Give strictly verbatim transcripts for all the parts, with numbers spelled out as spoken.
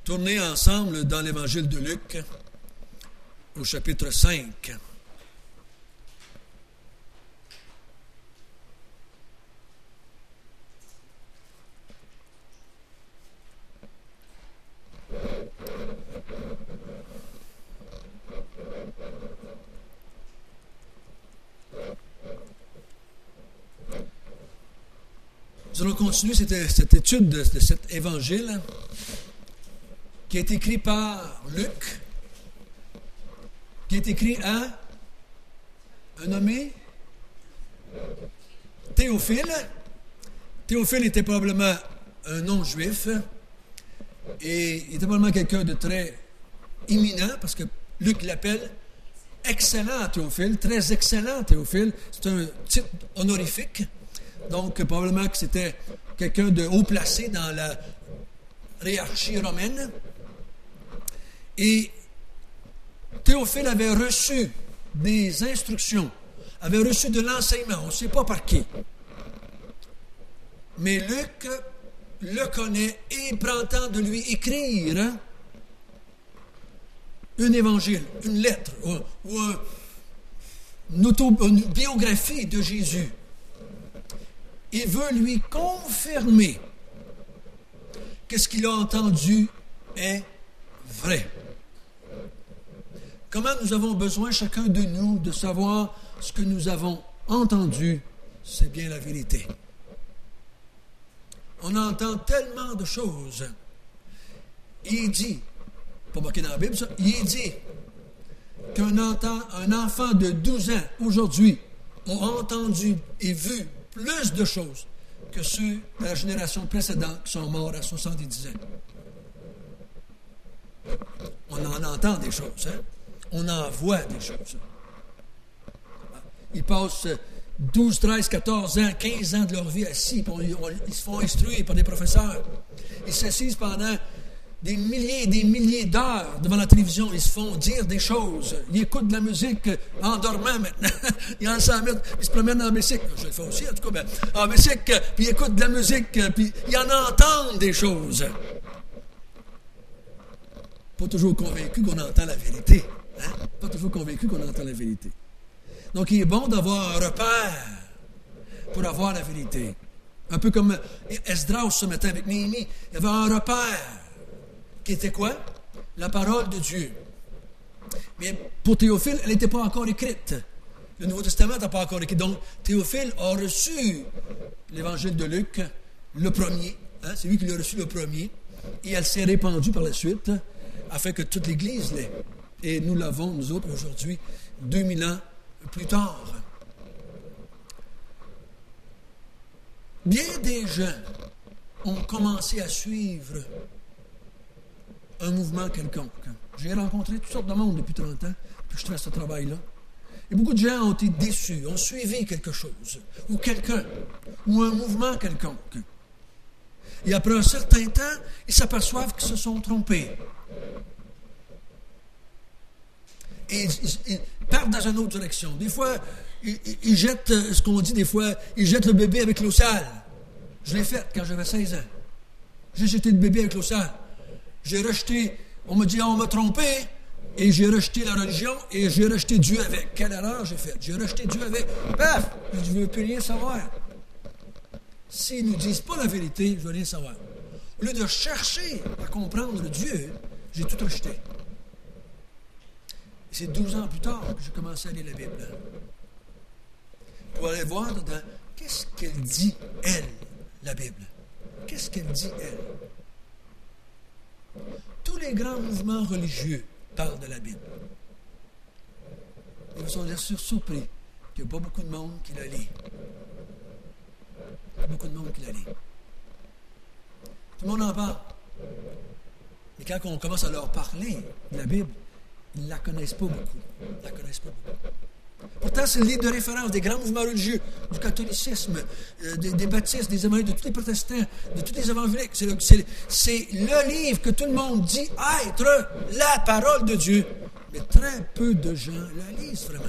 Tournez ensemble dans l'Évangile de Luc, au chapitre cinq. Nous allons continuer cette, cette étude de, de cet évangile qui est écrit par Luc, qui est écrit à un nommé Théophile. Théophile était probablement un non-juif et il était probablement quelqu'un de très éminent parce que Luc l'appelle excellent Théophile, très excellent Théophile. C'est un titre honorifique. Donc, probablement que c'était quelqu'un de haut placé dans la hiérarchie romaine. Et Théophile avait reçu des instructions, avait reçu de l'enseignement, on ne sait pas par qui. Mais Luc le connaît et prend le temps de lui écrire un évangile, une lettre, ou, ou un, une, auto, une biographie de Jésus. Il veut lui confirmer que ce qu'il a entendu est vrai. Comment nous avons besoin, chacun de nous, de savoir ce que nous avons entendu, c'est bien la vérité. On entend tellement de choses. Il dit, pas marqué dans la Bible ça, il dit qu'un enfant, un enfant de douze ans, aujourd'hui, a entendu et vu plus de choses que ceux de la génération précédente qui sont morts à soixante-dix ans. On en entend des choses, hein? On en voit des choses. Ils passent douze, treize, quatorze ans, quinze ans de leur vie assis, puis on, on, ils se font instruire par des professeurs. Ils s'assisent pendant des milliers et des milliers d'heures devant la télévision, ils se font dire des choses. Ils écoutent de la musique en dormant maintenant. Ils en s'en mettent, ils se promènent en bicycle. Je le fais aussi, en tout cas, ben, en bicycle, puis ils écoutent de la musique, puis ils en entendent des choses. Pas toujours convaincu qu'on entend la vérité. Hein? Pas toujours convaincu qu'on entend la vérité. Donc, il est bon d'avoir un repère pour avoir la vérité. Un peu comme Esdras ce matin avec Néhémie. Il y avait un repère qui était quoi? La parole de Dieu. Mais pour Théophile, elle n'était pas encore écrite. Le Nouveau Testament n'a pas encore écrit. Donc, Théophile a reçu l'Évangile de Luc, le premier. Hein? C'est lui qui l'a reçu le premier. Et elle s'est répandue par la suite, afin que toute l'Église l'ait. Et nous l'avons, nous autres, aujourd'hui, deux mille ans plus tard. Bien des gens ont commencé à suivre un mouvement quelconque. J'ai rencontré toutes sortes de monde depuis trente ans, puis je fais ce travail-là. Et beaucoup de gens ont été déçus, ont suivi quelque chose, ou quelqu'un, ou un mouvement quelconque. Et après un certain temps, ils s'aperçoivent qu'ils se sont trompés. Et ils, ils partent dans une autre direction. Des fois, ils, ils jettent, ce qu'on dit des fois, ils jettent le bébé avec l'eau sale. Je l'ai fait quand j'avais seize ans. J'ai jeté le bébé avec l'eau sale. J'ai rejeté, on me dit, on m'a trompé, et j'ai rejeté la religion, et j'ai rejeté Dieu avec. Quelle erreur j'ai faite? J'ai rejeté Dieu avec. Paf! Je ne veux plus rien savoir. S'ils ne nous disent pas la vérité, je ne veux rien savoir. Au lieu de chercher à comprendre Dieu, j'ai tout rejeté. Et c'est douze ans plus tard que j'ai commencé à lire la Bible. Pour aller voir dedans, qu'est-ce qu'elle dit, elle, la Bible? Qu'est-ce qu'elle dit, elle? Tous les grands mouvements religieux parlent de la Bible. Et vous serez surpris qu'il n'y a pas beaucoup de monde qui la lit. Il y a beaucoup de monde qui la lit. Tout le monde en parle. Et quand on commence à leur parler de la Bible, ils ne la connaissent pas beaucoup. Ils ne la connaissent pas beaucoup. Pourtant, c'est le livre de référence des grands mouvements religieux, du catholicisme, euh, des, des baptistes, des évangéliques, de tous les protestants, de tous les évangéliques. C'est le, c'est, c'est le livre que tout le monde dit être la parole de Dieu. Mais très peu de gens la lisent vraiment.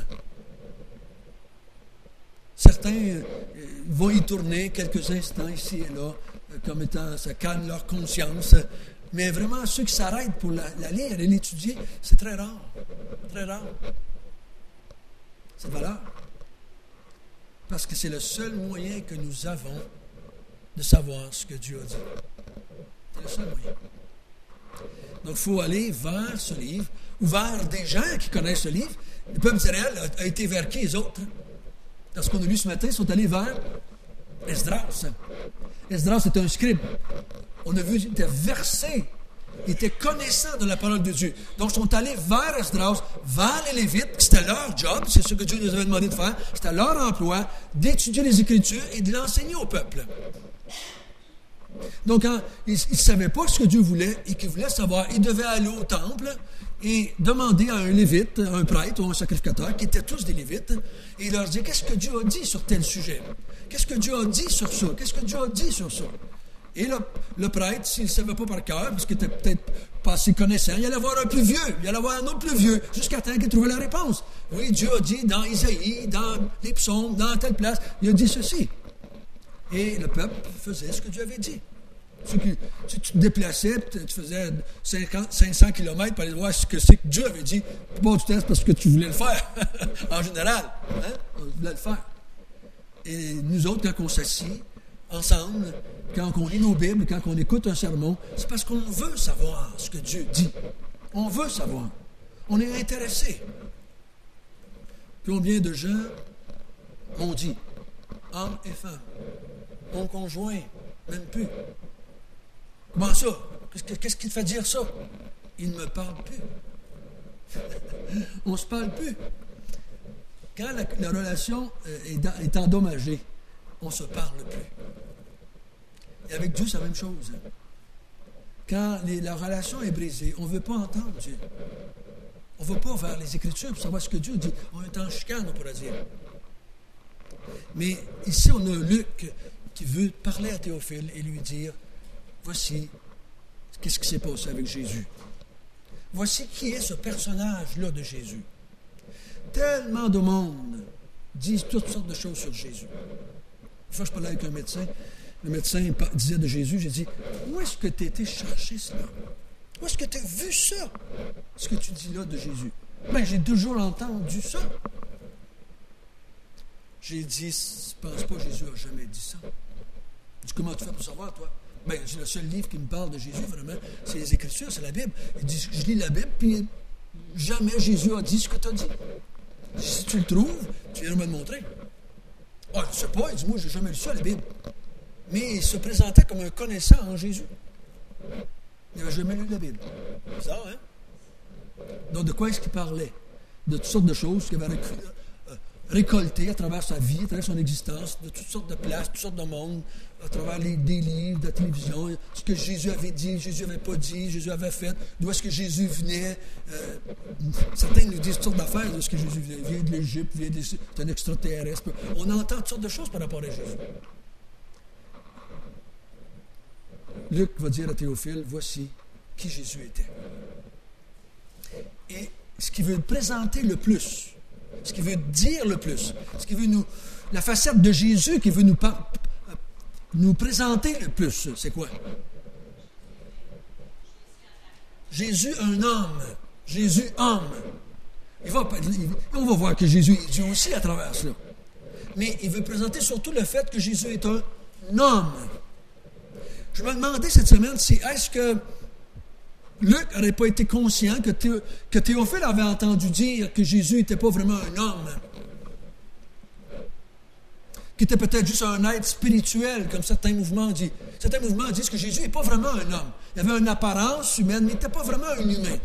Certains euh, vont y tourner quelques instants ici et là, euh, comme étant ça calme leur conscience, Mais vraiment, ceux qui s'arrêtent pour la, la lire et l'étudier, c'est très rare. Très rare. C'est de valeur. Parce que c'est le seul moyen que nous avons de savoir ce que Dieu a dit. C'est le seul moyen. Donc, il faut aller vers ce livre, ou vers des gens qui connaissent ce livre. Le peuple d'Israël a, a été vers qui, les autres? Dans ce qu'on a lu ce matin, ils sont allés vers Esdras. Esdras était un scribe. On a vu qu'il était versé, il était connaissant de la parole de Dieu. Donc, ils sont allés vers Esdras, vers les Lévites. C'était leur job, c'est ce que Dieu nous avait demandé de faire. C'était leur emploi d'étudier les Écritures et de l'enseigner au peuple. Donc, quand ils ne savaient pas ce que Dieu voulait et qu'ils voulaient savoir, ils devaient aller au temple et demander à un lévite, un prêtre ou un sacrificateur, qui étaient tous des lévites, et il leur disait, qu'est-ce que Dieu a dit sur tel sujet? Qu'est-ce que Dieu a dit sur ça? Qu'est-ce que Dieu a dit sur ça? Et le, le prêtre, s'il ne savait pas par cœur, parce qu'il était peut-être pas assez connaissant, il allait voir un plus vieux, il allait voir un autre plus vieux, jusqu'à temps qu'il trouvait la réponse. Oui, Dieu a dit dans Isaïe, dans les psaumes, dans telle place, il a dit ceci. Et le peuple faisait ce que Dieu avait dit. Si tu, si tu te déplaçais, tu faisais cinquante, cinq cents kilomètres pour aller voir ce que c'est que Dieu avait dit. Bon, tu testes parce que tu voulais le faire, en général. Hein? On voulait le faire. Et nous autres, quand on s'assied ensemble, quand on lit nos Bibles, quand on écoute un sermon, c'est parce qu'on veut savoir ce que Dieu dit. On veut savoir. On est intéressé. Combien de gens m'ont dit, hommes et femmes, mon conjoint, même plus. Comment ça? Qu'est-ce qui te fait dire ça? Il ne me parle plus. On ne se parle plus. Quand la, la relation est, dans, est endommagée, on ne se parle plus. Et avec Dieu, c'est la même chose. Quand les, la relation est brisée, on ne veut pas entendre Dieu. On ne va pas vers les Écritures pour savoir ce que Dieu dit. On est en chicane, on pourrait dire. Mais ici, on a Luc qui veut parler à Théophile et lui dire, voici qu'est-ce qui s'est passé avec Jésus. Voici qui est ce personnage-là de Jésus. Tellement de monde disent toutes sortes de choses sur Jésus. Une fois, je parlais avec un médecin. Le médecin disait de Jésus, j'ai dit, où est-ce que tu as été chercher cela? Où est-ce que tu as vu ça? Ce que tu dis là de Jésus. Ben, j'ai toujours entendu ça. J'ai dit, je ne pense pas que Jésus n'a jamais dit ça. Je dis, comment tu fais pour savoir, toi? Ben, c'est le seul livre qui me parle de Jésus, vraiment. C'est les Écritures, c'est la Bible. Il dit, je lis la Bible, puis jamais Jésus a dit ce que tu as dit. Si tu le trouves, tu viens me le montrer. Ah, je ne sais pas, il dit, moi, je n'ai jamais lu ça, la Bible. Mais il se présentait comme un connaissant en Jésus. Il n'avait jamais lu la Bible. C'est ça, hein? Donc, de quoi est-ce qu'il parlait? De toutes sortes de choses qu'il avait récoltées à travers sa vie, à travers son existence, de toutes sortes de places, toutes sortes de mondes, à travers les, des livres, de la télévision, ce que Jésus avait dit, Jésus n'avait pas dit, Jésus avait fait, d'où est-ce que Jésus venait. Euh, certains nous disent toutes sortes d'affaires, d'où est-ce que Jésus vient, vient de l'Égypte, vient de, c'est un extraterrestre. On entend toutes sortes de choses par rapport à Jésus. Luc va dire à Théophile, voici qui Jésus était. Et ce qu'il veut présenter le plus, ce qu'il veut dire le plus, ce qu'il veut nous, la facette de Jésus qu'il veut nous, par, nous présenter le plus, c'est quoi? Jésus, un homme. Jésus, homme. Il va, il, on va voir que Jésus est Dieu aussi à travers cela. Mais il veut présenter surtout le fait que Jésus est un homme. Je me demandais cette semaine si est-ce que Luc n'aurait pas été conscient que, Théo, que Théophile avait entendu dire que Jésus n'était pas vraiment un homme, qu'il était peut-être juste un être spirituel, comme certains mouvements disent. Certains mouvements disent que Jésus n'est pas vraiment un homme. Il avait une apparence humaine, mais il n'était pas vraiment un humain.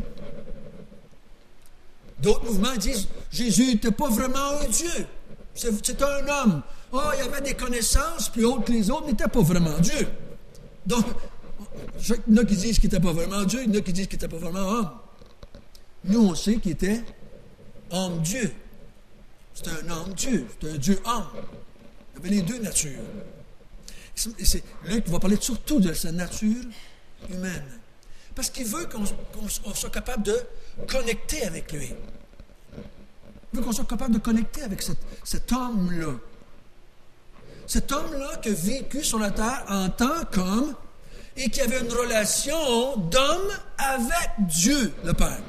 D'autres mouvements disent que Jésus n'était pas vraiment un Dieu. C'était un homme. Oh, il avait des connaissances plus hautes que les autres, mais il n'était pas vraiment Dieu. Donc, il y en a qui disent qu'il n'était pas vraiment Dieu, il y en a qui disent qu'il n'était pas vraiment homme. Nous, on sait qu'il était homme-Dieu. C'était un homme-Dieu, c'était un Dieu-homme. Il y avait les deux natures. Et c'est, Luc va parler surtout de sa nature humaine. Parce qu'il veut qu'on, qu'on soit capable de connecter avec lui. Il veut qu'on soit capable de connecter avec cet, cet homme-là. Cet homme-là qui a vécu sur la terre en tant qu'homme et qui avait une relation d'homme avec Dieu, le Père.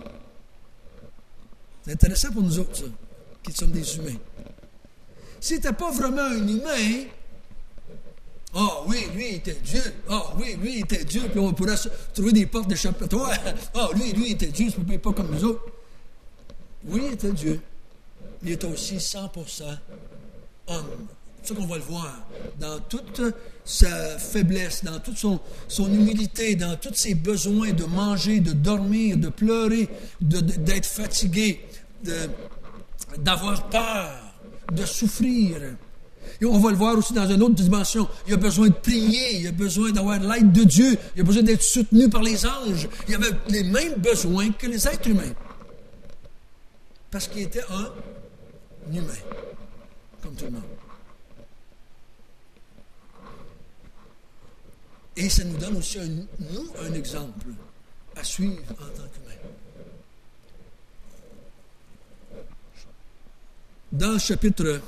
C'est intéressant pour nous autres, ça, qui sommes des humains. S'il n'était pas vraiment un humain, ah oh, oui, lui, il était Dieu. Ah oh, oui, lui, il était Dieu. Puis on pourrait trouver des portes d'échappatoire. Ah oh, lui, lui, il était Dieu, ce n'est pas comme nous autres. Oui, il était Dieu. Il était aussi cent pour cent homme. C'est ça qu'on va le voir. Dans toute sa faiblesse, dans toute son, son humilité, dans tous ses besoins de manger, de dormir, de pleurer, de, de, d'être fatigué, de, d'avoir peur, de souffrir. Et on va le voir aussi dans une autre dimension. Il a besoin de prier, il a besoin d'avoir l'aide de Dieu, il a besoin d'être soutenu par les anges. Il avait les mêmes besoins que les êtres humains. Parce qu'il était un humain, comme tout le monde. Et ça nous donne aussi, un, nous, un exemple à suivre en tant qu'humain. Dans le chapitre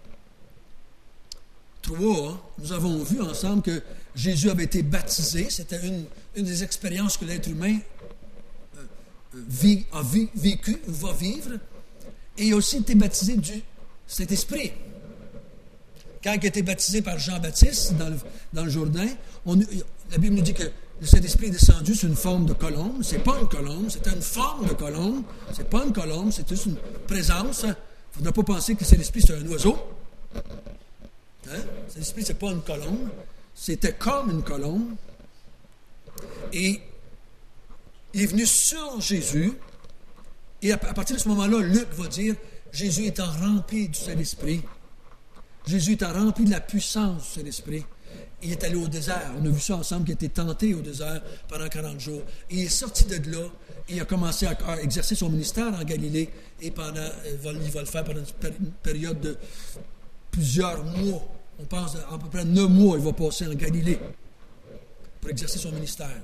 trois, nous avons vu ensemble que Jésus avait été baptisé. C'était une, une des expériences que l'être humain euh, vit, a vi, vécu, va vivre. Et il a aussi été baptisé du Saint-Esprit. Quand il a été baptisé par Jean-Baptiste dans le, dans le Jourdain, on, la Bible nous dit que le Saint-Esprit est descendu sur une forme de colombe. Ce n'est pas une colombe, c'était une forme de colombe. Ce n'est pas une colombe, c'est juste une présence. Il ne faudra pas penser que le Saint-Esprit, c'est un oiseau. Hein? Le Saint-Esprit, ce n'est pas une colombe. C'était comme une colombe. Et il est venu sur Jésus. Et à partir de ce moment-là, Luc va dire, Jésus étant rempli du Saint-Esprit, Jésus étant rempli de la puissance du Saint-Esprit, il est allé au désert. On a vu ça ensemble, qu'il a été tenté au désert pendant quarante jours. Et il est sorti de là, et il a commencé à, à exercer son ministère en Galilée, et pendant, il va, il va le faire pendant une période de plusieurs mois. On pense à, à peu près neuf mois, il va passer en Galilée pour exercer son ministère.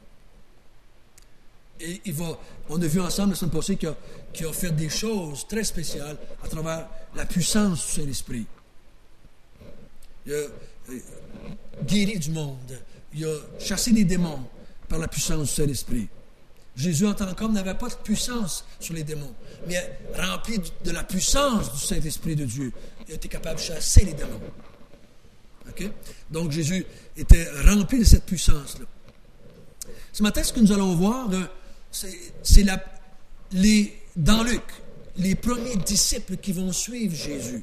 Et il va, on a vu ensemble la semaine passée qu'il a, qu'il a fait des choses très spéciales à travers la puissance du Saint-Esprit. Il a euh, guéri du monde. Il a chassé les démons par la puissance du Saint-Esprit. Jésus, en tant qu'homme, n'avait pas de puissance sur les démons, mais rempli de la puissance du Saint-Esprit de Dieu, il a été capable de chasser les démons. Okay? Donc, Jésus était rempli de cette puissance-là. Ce matin, ce que nous allons voir, c'est, c'est la, les, dans Luc, les premiers disciples qui vont suivre Jésus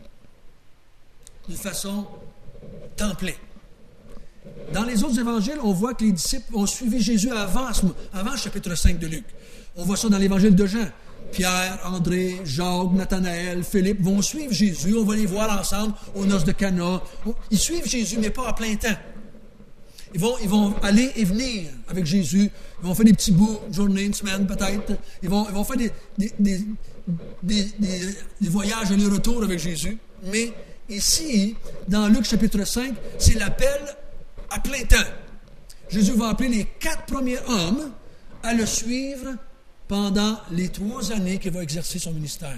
de façon templée. Dans les autres évangiles, on voit que les disciples ont suivi Jésus avant, avant le chapitre cinq de Luc. On voit ça dans l'évangile de Jean. Pierre, André, Jacques, Nathanaël, Philippe vont suivre Jésus. On va les voir ensemble aux noces de Cana. Ils suivent Jésus, mais pas à plein temps. Ils vont, ils vont aller et venir avec Jésus. Ils vont faire des petits bouts, une journée, une semaine peut-être. Ils vont, ils vont faire des, des, des, des, des, des voyages aller-retour avec Jésus. Mais ici, dans Luc chapitre cinq, c'est l'appel à plein temps. Jésus va appeler les quatre premiers hommes à le suivre pendant les trois années qu'il va exercer son ministère.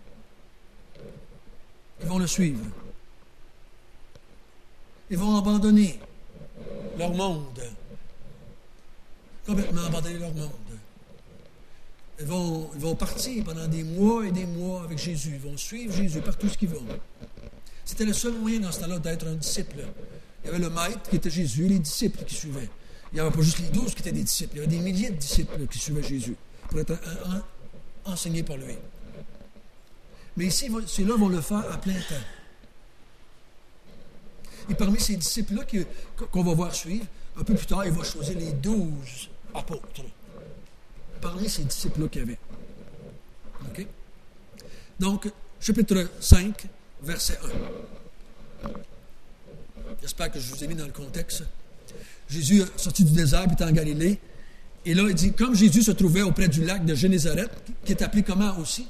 Ils vont le suivre. Ils vont abandonner leur monde. Complètement abandonner leur monde. Ils vont, ils vont partir pendant des mois et des mois avec Jésus. Ils vont suivre Jésus partout ce qu'ils vont. C'était le seul moyen dans ce temps-là d'être un disciple. Il y avait le maître qui était Jésus, les disciples qui suivaient. Il n'y avait pas juste les douze qui étaient des disciples. Il y avait des milliers de disciples qui suivaient Jésus pour être en, en, enseignés par lui. Mais ici, ceux-là vont le faire à plein temps. Et parmi ces disciples-là qui, qu'on va voir suivre, un peu plus tard, il va choisir les douze apôtres. Parmi ces disciples-là qu'il y avait. OK? Donc, chapitre cinq, verset un. J'espère que je vous ai mis dans le contexte. Jésus est sorti du désert, puis était en Galilée. Et là, il dit, comme Jésus se trouvait auprès du lac de Génézareth, qui est appelé comment aussi?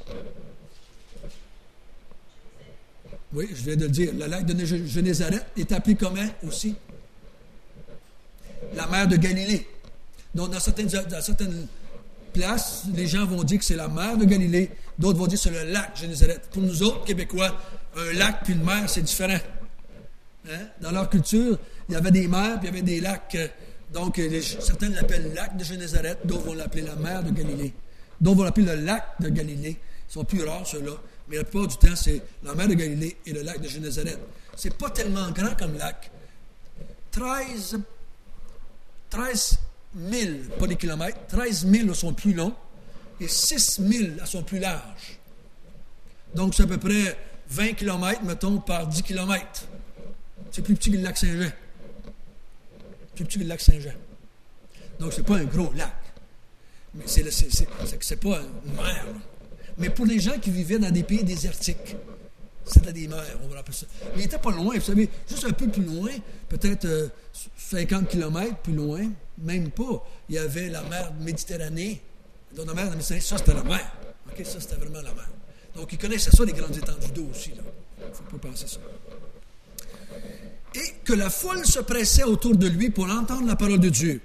Oui, je viens de le dire. Le lac de Génézareth est appelé comment aussi? La mer de Galilée. Donc, dans certaines, dans certaines places, les gens vont dire que c'est la mer de Galilée. D'autres vont dire que c'est le lac Génézareth. Pour nous autres, Québécois, un lac puis une mer, c'est différent. Hein? Dans leur culture, il y avait des mers, puis il y avait des lacs. Donc, les, certains l'appellent le lac de Génézareth, d'autres vont l'appeler la mer de Galilée. D'autres vont l'appeler le lac de Galilée. Ils sont plus rares, ceux-là. Mais la plupart du temps, c'est la mer de Galilée et le lac de Génézareth. C'est pas tellement grand comme lac. treize, treize mille, pas les kilomètres, treize mille à son plus long et six mille à son plus large. Donc, c'est à peu près vingt kilomètres, mettons, par dix kilomètres. C'est plus petit que le lac Saint-Jean. Plus petit que le lac Saint-Jean. Donc, c'est pas un gros lac. Mais c'est, c'est, c'est, c'est, c'est pas une mer. Là. Mais pour les gens qui vivaient dans des pays désertiques, c'était des mers, on va l'appeler ça. Mais il n'était pas loin, vous savez, juste un peu plus loin, peut-être euh, cinquante kilomètres plus loin, même pas, il y avait la mer Méditerranée. Donc, la mer Méditerranée, ça, c'était la mer. OK, ça, c'était vraiment la mer. Donc, ils connaissaient ça, les grandes étendues d'eau aussi. Il ne faut pas penser ça. Et que la foule se pressait autour de lui pour entendre la parole de Dieu.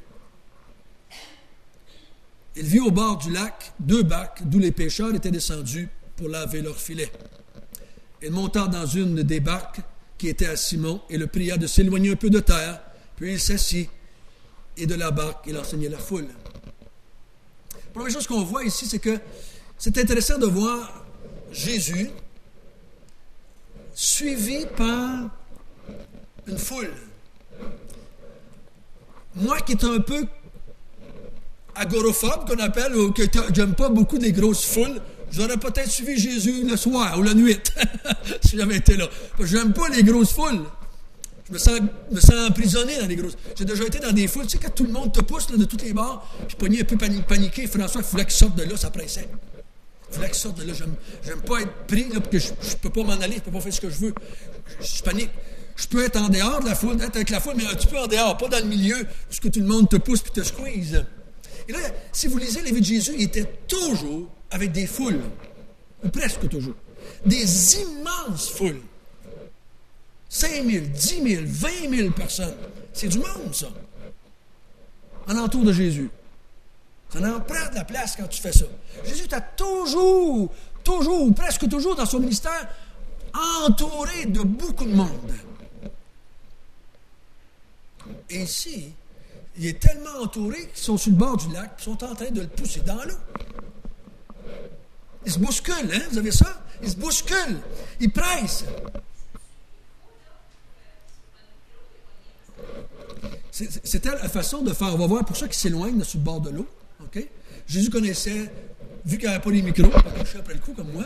Il vit au bord du lac deux barques d'où les pêcheurs étaient descendus pour laver leurs filets. Il monta dans une des barques qui était à Simon et le pria de s'éloigner un peu de terre, puis il s'assit et de la barque, il enseignait la foule. La première chose qu'on voit ici, c'est que c'est intéressant de voir Jésus suivi par une foule. Moi qui est un peu agoraphobe, qu'on appelle, ou que j'aime pas beaucoup des grosses foules, j'aurais peut-être suivi Jésus le soir ou la nuit, si j'avais été là. Parce que j'aime pas les grosses foules. Je me sens, me sens emprisonné dans les grosses. J'ai déjà été dans des foules, tu sais, quand tout le monde te pousse là, de tous les bords, je pognais un peu paniqué. François, il fallait qu'il sorte de là, ça pressait. Il fallait qu'il sorte de là. J'aime, j'aime pas être pris, là, parce que je, je peux pas m'en aller, je peux pas faire ce que je veux. Je, je panique. Je peux être en dehors de la foule, être avec la foule, mais un petit peu en dehors, pas dans le milieu, parce que tout le monde te pousse et te squeeze. Et là, si vous lisez les vies de Jésus, il était toujours avec des foules, ou presque toujours. Des immenses foules. cinq mille, dix mille, vingt mille personnes. C'est du monde, ça. En entour de Jésus. Ça en prend de la place quand tu fais ça. Jésus t'a toujours, toujours, ou presque toujours dans son ministère, entouré de beaucoup de monde. Et ici, il est tellement entouré qu'ils sont sur le bord du lac, ils sont en train de le pousser dans l'eau. Ils se bousculent, hein? Vous avez ça? Ils se bousculent. Ils pressent. C'était la façon de faire. On va voir pour ceux qui s'éloignent sur le bord de l'eau. Okay? Jésus connaissait, vu qu'il n'y avait pas les micros, il couchait après le coup comme moi,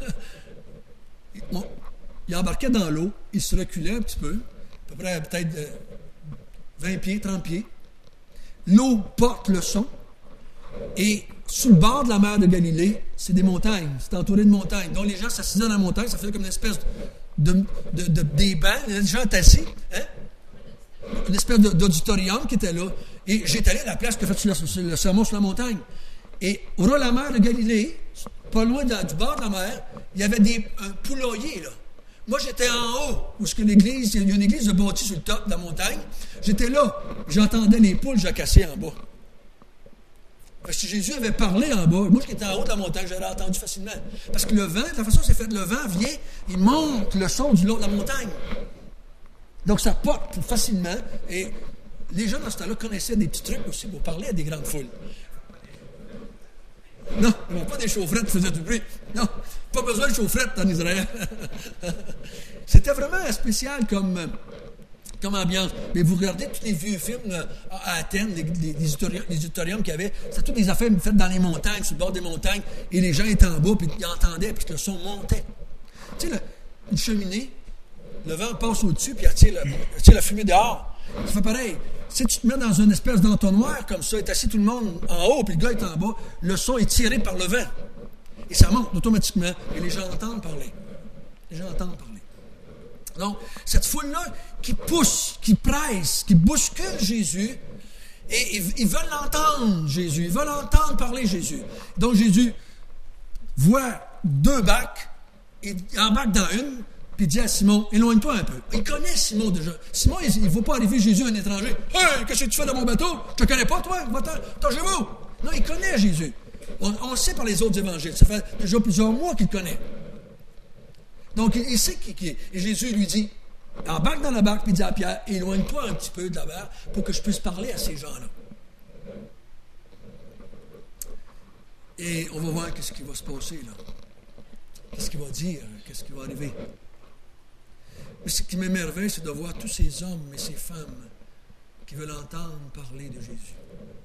il embarquait dans l'eau, il se reculait un petit peu, à peu près peut-être vingt pieds, trente pieds. L'eau porte le son, et sous le bord de la mer de Galilée, c'est des montagnes, c'est entouré de montagnes. Donc les gens s'assisaient dans la montagne, ça faisait comme une espèce de, de, de, de des bancs, les gens étaient assis, hein? Une espèce d'auditorium qui était là. Et j'étais allé à la place que fait sur le, le sermon sur la montagne. Et au ras de la mer de Galilée, pas loin de, du bord de la mer, il y avait des un poulailler, là. Moi, j'étais en haut, où ce que l'église, il y a une église de bâtie sur le top de la montagne. J'étais là, j'entendais les poules jacasser en bas. Parce que Jésus avait parlé en bas. Moi, j'étais en haut de la montagne, j'aurais entendu facilement. Parce que le vent, de la façon dont c'est fait, le vent vient, il monte le son du long de la montagne. Donc, ça porte facilement. Et les gens, dans ce temps-là, connaissaient des petits trucs aussi pour parler à des grandes foules. Non, ils n'ont pas des chaufferettes qui faisaient du bruit. Non, pas besoin de chaufferettes en Israël. C'était vraiment spécial comme, comme ambiance. Mais vous regardez tous les vieux films à Athènes, les, les, les, auditoriums, les auditoriums qu'il y avait, c'était toutes des affaires faites dans les montagnes, sur le bord des montagnes, et les gens étaient en bas, puis ils entendaient, puis le son montait. Tu sais, là, une cheminée, le vent passe au-dessus, puis il attire la, la fumée dehors. Ça fait pareil. Si tu te mets dans une espèce d'entonnoir comme ça, et t'assis tout le monde en haut, puis le gars est en bas, le son est tiré par le vent. Et ça monte automatiquement, et les gens entendent parler. Les gens entendent parler. Donc, cette foule-là qui pousse, qui presse, qui bouscule Jésus, et ils, ils veulent l'entendre, Jésus. Ils veulent entendre parler Jésus. Donc, Jésus voit deux barques, il embarque dans une, puis il dit à Simon, éloigne-toi un peu. Il connaît Simon déjà. Simon, il ne va pas arriver Jésus, un étranger. « Hey, qu'est-ce que tu fais dans mon bateau? Je ne te connais pas, toi? T'as chez vous? » Non, il connaît Jésus. On, on le sait par les autres évangiles. Ça fait déjà plusieurs mois qu'il le connaît. Donc, il, il sait qui, qui est. Et Jésus lui dit, embarque dans la barque, puis il dit à Pierre, éloigne-toi un petit peu de la barque pour que je puisse parler à ces gens-là. Et on va voir qu'est-ce qui va se passer là. Qu'est-ce qu'il va dire, qu'est-ce qui va arriver. Mais ce qui m'émerveille, c'est de voir tous ces hommes et ces femmes qui veulent entendre parler de Jésus.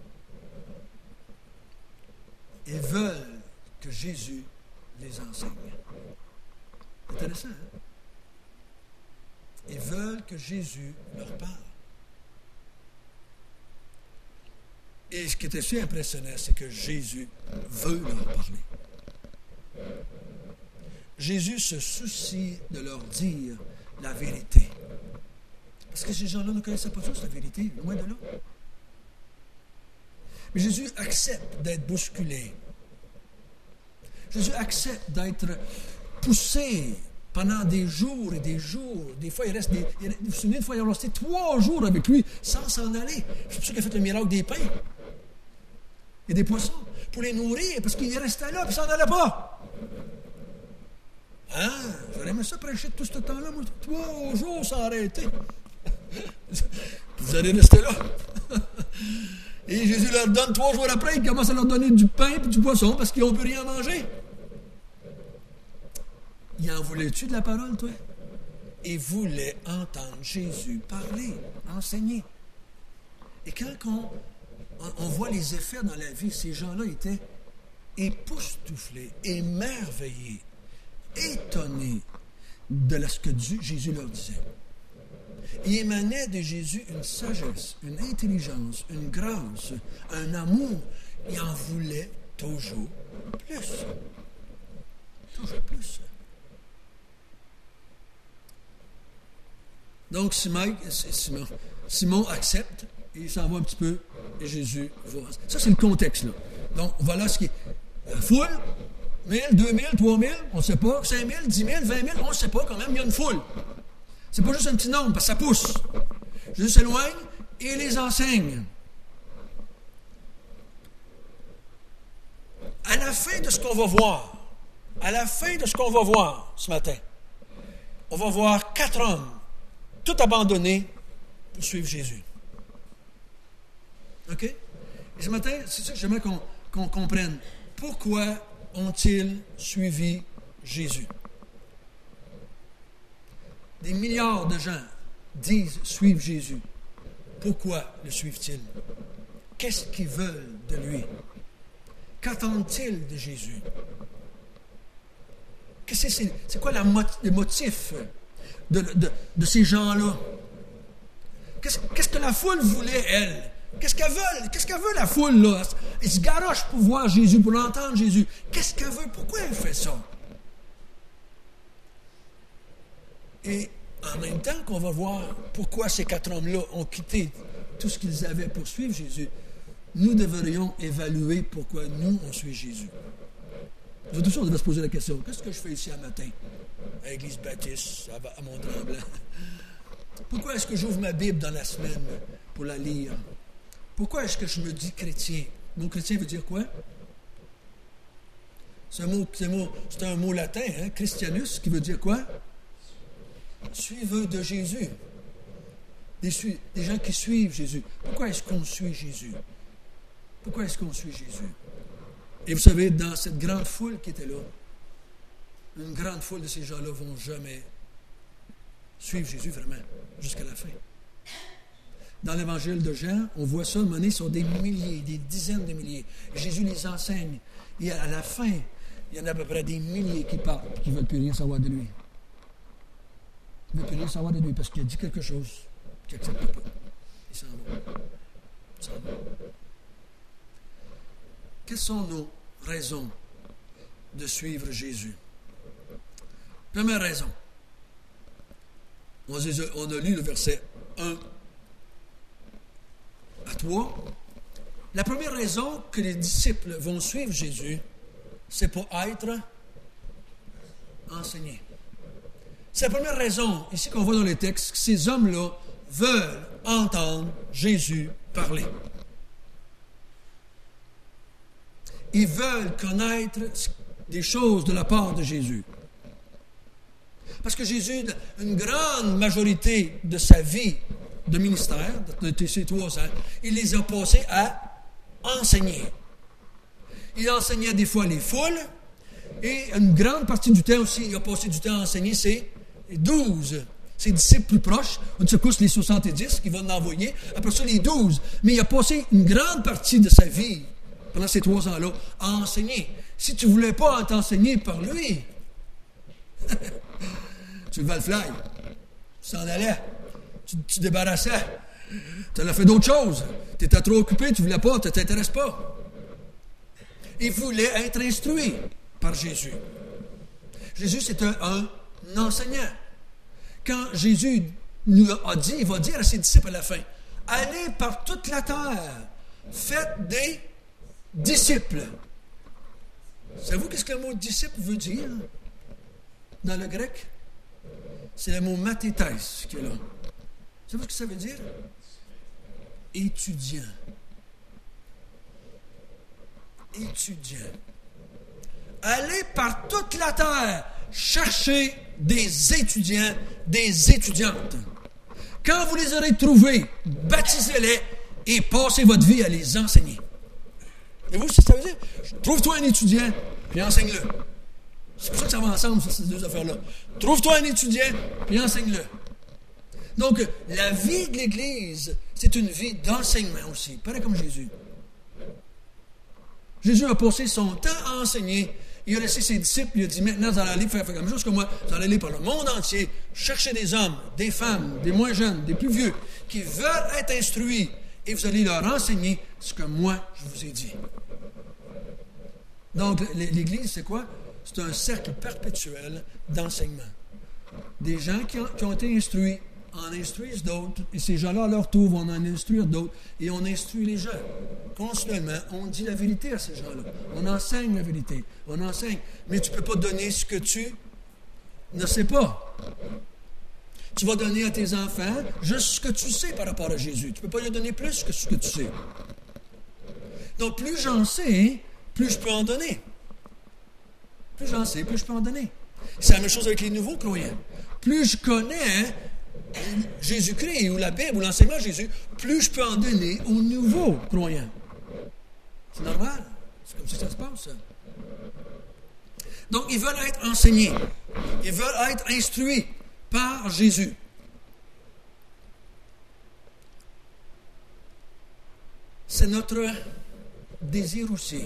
Ils veulent que Jésus les enseigne. Intéressant, hein? Ils veulent que Jésus leur parle. Et ce qui est aussi impressionnant, c'est que Jésus veut leur parler. Jésus se soucie de leur dire la vérité. Parce que ces gens-là ne connaissaient pas tous la vérité, loin de là. Mais Jésus accepte d'être bousculé. Jésus accepte d'être poussé pendant des jours et des jours. Des fois, il reste des... Vous vous souvenez, une fois, il a resté trois jours avec lui sans s'en aller. C'est pour ça qu'il a fait le miracle des pains et des poissons. Pour les nourrir, parce qu'il restait là et il ne s'en allait pas. Hein? J'aurais aimé ça prêcher tout ce temps-là, moi. Trois jours sans arrêter. Vous allez rester là. Et Jésus leur donne trois jours après, il commence à leur donner du pain et du poisson parce qu'ils n'ont plus rien manger. Il en voulait-tu de la parole, toi? Il voulait entendre Jésus parler, enseigner. Et quand on, on voit les effets dans la vie, ces gens-là étaient époustouflés, émerveillés, étonnés de ce que Dieu, Jésus leur disait. Il émanait de Jésus une sagesse, une intelligence, une grâce, un amour. Il en voulait toujours plus. Toujours plus. Donc Simon, Simon, Simon accepte et il s'en va un petit peu et Jésus va. Ça, c'est le contexte, là. Donc, voilà ce qui est. La foule, mille, deux mille, trois mille, on ne sait pas, cinq mille, dix mille, vingt mille, on ne sait pas quand même, il y a une foule. C'est pas juste un petit nombre, parce que ça pousse. Jésus s'éloigne et les enseigne. À la fin de ce qu'on va voir, à la fin de ce qu'on va voir ce matin, on va voir quatre hommes, tout abandonnés pour suivre Jésus. OK? Et ce matin, c'est ça que j'aimerais qu'on, qu'on comprenne. Pourquoi ont-ils suivi Jésus? Des milliards de gens disent suivre Jésus. Pourquoi le suivent-ils? Qu'est-ce qu'ils veulent de lui? Qu'attendent-ils de Jésus? Qu'est-ce que c'est, c'est quoi la, le motif de, de, de ces gens-là? Qu'est-ce, qu'est-ce que la foule voulait, elle? Qu'est-ce qu'elle veut? Qu'est-ce qu'elle veut, la foule, là? Elle se garoche pour voir Jésus, pour entendre Jésus. Qu'est-ce qu'elle veut? Pourquoi elle fait ça? Et en même temps qu'on va voir pourquoi ces quatre hommes-là ont quitté tout ce qu'ils avaient pour suivre Jésus, nous devrions évaluer pourquoi nous, on suit Jésus. De toute façon, on devrait se poser la question, qu'est-ce que je fais ici un matin, à l'Église baptiste, à Mont-Tremblant? Pourquoi est-ce que j'ouvre ma Bible dans la semaine pour la lire? Pourquoi est-ce que je me dis chrétien? Le mot chrétien veut dire quoi? C'est un mot, c'est un mot, c'est un mot latin, hein? Christianus, qui veut dire quoi? Suiveux de Jésus. Des, des gens qui suivent Jésus. Pourquoi est-ce qu'on suit Jésus? Pourquoi est-ce qu'on suit Jésus? Et vous savez, dans cette grande foule qui était là, une grande foule de ces gens-là ne vont jamais suivre Jésus vraiment, jusqu'à la fin. Dans l'évangile de Jean, on voit ça mené sur des milliers, des dizaines de milliers. Jésus les enseigne. Et à la fin, il y en a à peu près des milliers qui partent et qui ne veulent plus rien savoir de lui. Ils ne veulent plus rien savoir de lui parce qu'il a dit quelque chose qu'ils n'acceptent pas. Ils s'en vont. Ils s'en vont. Quelles sont nos raisons de suivre Jésus? Première raison. On a lu le verset un à trois. La première raison que les disciples vont suivre Jésus, c'est pour être enseignés. C'est la première raison, ici qu'on voit dans les textes, que ces hommes-là veulent entendre Jésus parler. Ils veulent connaître des choses de la part de Jésus. Parce que Jésus, une grande majorité de sa vie de ministère, de ses trois ans, il les a passés à enseigner. Il enseignait des fois les foules, et une grande partie du temps aussi, il a passé du temps à enseigner ses douze, ses disciples plus proches, on se couche les soixante-dix qu'il va en envoyer, après ça les douze. Mais il a passé une grande partie de sa vie, pendant ces trois ans-là, à enseigner. Si tu ne voulais pas t'enseigner par lui, tu levais le fly, tu s'en allais, tu te débarrassais, tu as fait d'autres choses, tu étais trop occupé, tu ne voulais pas, tu ne t'intéresses pas. Il voulait être instruit par Jésus. Jésus, c'est un, un enseignant. Quand Jésus nous a dit, il va dire à ses disciples à la fin, « Allez par toute la terre, faites des disciples. » Savez-vous qu'est-ce que le mot « disciple » veut dire dans le grec? C'est le mot « mathétès » qui est là. Savez-vous ce que ça veut dire? Étudiant. Étudiant. Allez par toute la terre chercher des étudiants, des étudiantes. Quand vous les aurez trouvés, baptisez-les et passez votre vie à les enseigner. Et vous, c'est ce que ça veut dire? Trouve-toi un étudiant, puis enseigne-le. C'est pour ça que ça va ensemble, ces deux affaires-là. Trouve-toi un étudiant, puis enseigne-le. Donc, la vie de l'Église, c'est une vie d'enseignement aussi, pareil comme Jésus. Jésus a passé son temps à enseigner. Il a laissé ses disciples, il a dit, maintenant, vous allez aller faire, faire la même chose que moi, vous allez aller par le monde entier, chercher des hommes, des femmes, des moins jeunes, des plus vieux, qui veulent être instruits, et vous allez leur enseigner ce que moi, je vous ai dit. Donc, l'Église, c'est quoi? C'est un cercle perpétuel d'enseignement. Des gens qui ont, qui ont été instruits en instruisent d'autres, et ces gens-là, à leur tour, vont en instruire d'autres, et on instruit les gens. Continuellement, on dit la vérité à ces gens-là. On enseigne la vérité. On enseigne. Mais tu ne peux pas donner ce que tu ne sais pas. Tu vas donner à tes enfants juste ce que tu sais par rapport à Jésus. Tu ne peux pas lui donner plus que ce que tu sais. Donc, plus j'en sais, plus je peux en donner. Plus j'en sais, plus je peux en donner. C'est la même chose avec les nouveaux croyants. Plus je connais Jésus-Christ ou la Bible ou l'enseignement de Jésus, plus je peux en donner aux nouveaux croyants. C'est normal. C'est comme ça que ça se passe, ça. Donc, ils veulent être enseignés. Ils veulent être instruits par Jésus. C'est notre désir aussi.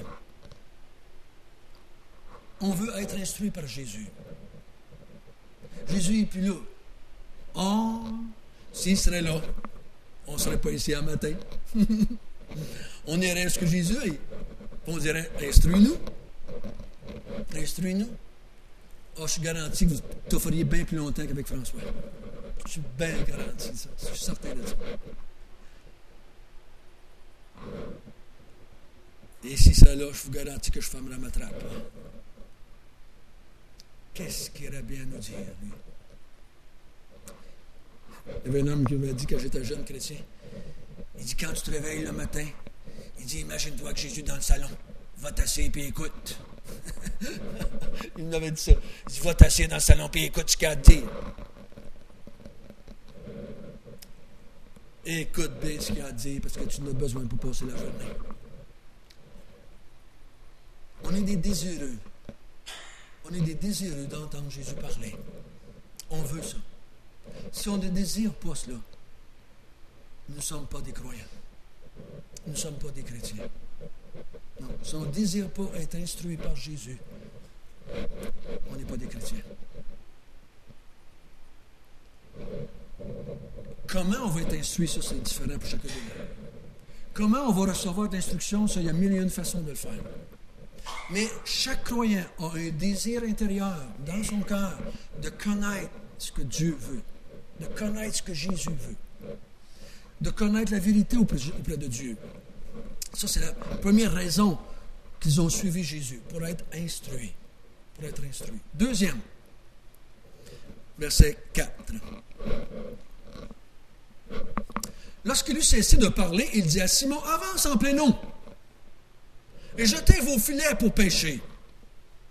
On veut être instruit par Jésus. Jésus n'est plus là. Oh, s'il serait là, on ne serait pas ici un matin. On irait à ce que Jésus est. On dirait, instruis-nous. Instruis-nous. Oh, je suis garanti que vous t'offriez bien plus longtemps qu'avec François. Je suis bien garanti de ça. Je suis certain de ça. Et si c'est là, je vous garantis que je fermerai ma trappe. Qu'est-ce qu'il aurait bien à nous dire, lui? Il y avait un homme qui m'a dit quand j'étais jeune chrétien, il dit, quand tu te réveilles le matin, il dit, imagine-toi que Jésus est dans le salon, va t'asseoir et écoute. Il m'avait dit ça. Il dit, va t'asseoir dans le salon et écoute ce qu'il a à te dire. Écoute bien ce qu'il a à te dire parce que tu en as besoin pour passer la journée. On est des désireux. On est des désireux d'entendre Jésus parler. On veut ça. Si on ne désire pas cela, nous ne sommes pas des croyants. Nous ne sommes pas des chrétiens. Non. Si on ne désire pas être instruit par Jésus, on n'est pas des chrétiens. Comment on va être instruit, ça c'est différent pour chacun de nous. Comment on va recevoir d'instruction, ça il y a mille et une façons de le faire. Mais chaque croyant a un désir intérieur dans son cœur de connaître ce que Dieu veut, de connaître ce que Jésus veut, de connaître la vérité auprès, auprès de Dieu. Ça, c'est la première raison qu'ils ont suivi Jésus, pour être instruits. Pour être instruits. Deuxième, verset quatre. Lorsqu'il eut cessé de parler, il dit à Simon, « Avance en pleine eau, et jetez vos filets pour pêcher. »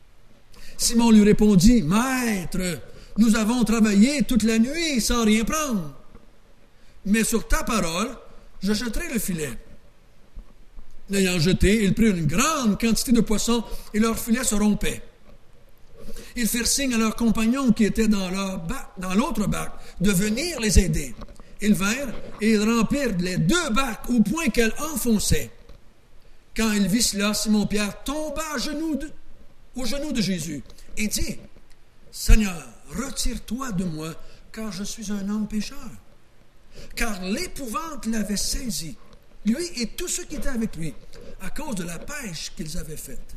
Simon lui répondit, « Maître, Nous avons travaillé toute la nuit sans rien prendre. Mais sur ta parole, je jetterai le filet. L'ayant jeté, ils prirent une grande quantité de poissons et leur filet se rompait. Ils firent signe à leurs compagnons qui étaient dans, leur bac, dans l'autre bac de venir les aider. Ils vinrent et ils remplirent les deux bacs au point qu'elles enfonçaient. Quand il vit cela, Simon-Pierre tomba à genoux de, aux genoux de Jésus et dit, « Seigneur, retire-toi de moi, car je suis un homme pécheur. » Car l'épouvante l'avait saisi, lui et tous ceux qui étaient avec lui, à cause de la pêche qu'ils avaient faite.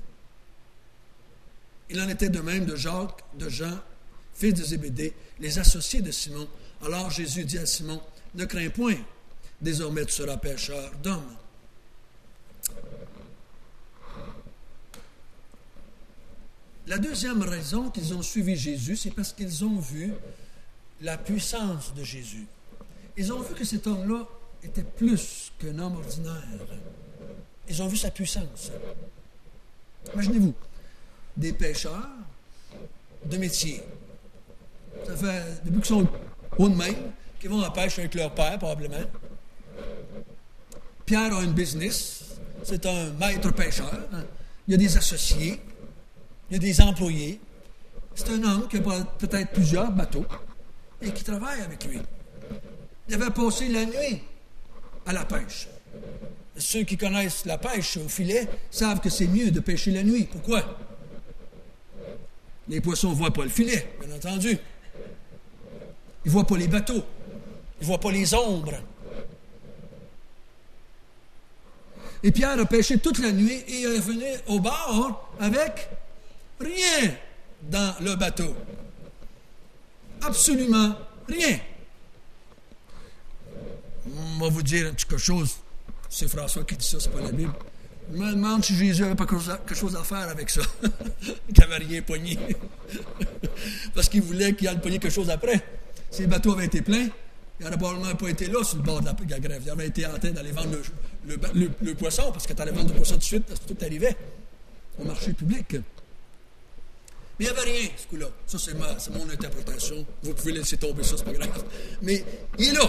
Il en était de même de Jacques, de Jean, fils de Zébédée, les associés de Simon. Alors Jésus dit à Simon, « Ne crains point, désormais tu seras pêcheur d'hommes. » La deuxième raison qu'ils ont suivi Jésus, c'est parce qu'ils ont vu la puissance de Jésus. Ils ont vu que cet homme-là était plus qu'un homme ordinaire. Ils ont vu sa puissance. Imaginez-vous, des pêcheurs de métier. Ça fait, depuis qu'ils sont hauts de même, qu'ils vont en pêche avec leur père, probablement. Pierre a une business. C'est un maître pêcheur. Il y a des associés. Il y a des employés. C'est un homme qui a peut-être plusieurs bateaux et qui travaille avec lui. Il avait passé la nuit à la pêche. Ceux qui connaissent la pêche au filet savent que c'est mieux de pêcher la nuit. Pourquoi? Les poissons ne voient pas le filet, bien entendu. Ils ne voient pas les bateaux. Ils ne voient pas les ombres. Et Pierre a pêché toute la nuit et il est venu au bord avec rien dans le bateau. Absolument rien. On va vous dire quelque chose. C'est François qui dit ça, c'est pas la Bible. Je me demande si Jésus avait pas quelque chose à faire avec ça. Qu'il n'avait rien pogné. Parce qu'il voulait qu'il aille pogner quelque chose après. Si le bateau avait été plein, il n'aurait probablement pas été là sur le bord de la, de la grève. Il aurait été en train d'aller vendre le, le, le, le poisson, parce que tu allais vendre le poisson tout de suite, parce que tout arrivait au marché public. Mais il n'y avait rien, ce coup-là. Ça, c'est, ma, c'est mon interprétation. Vous pouvez laisser tomber ça, c'est pas grave. Mais il est là.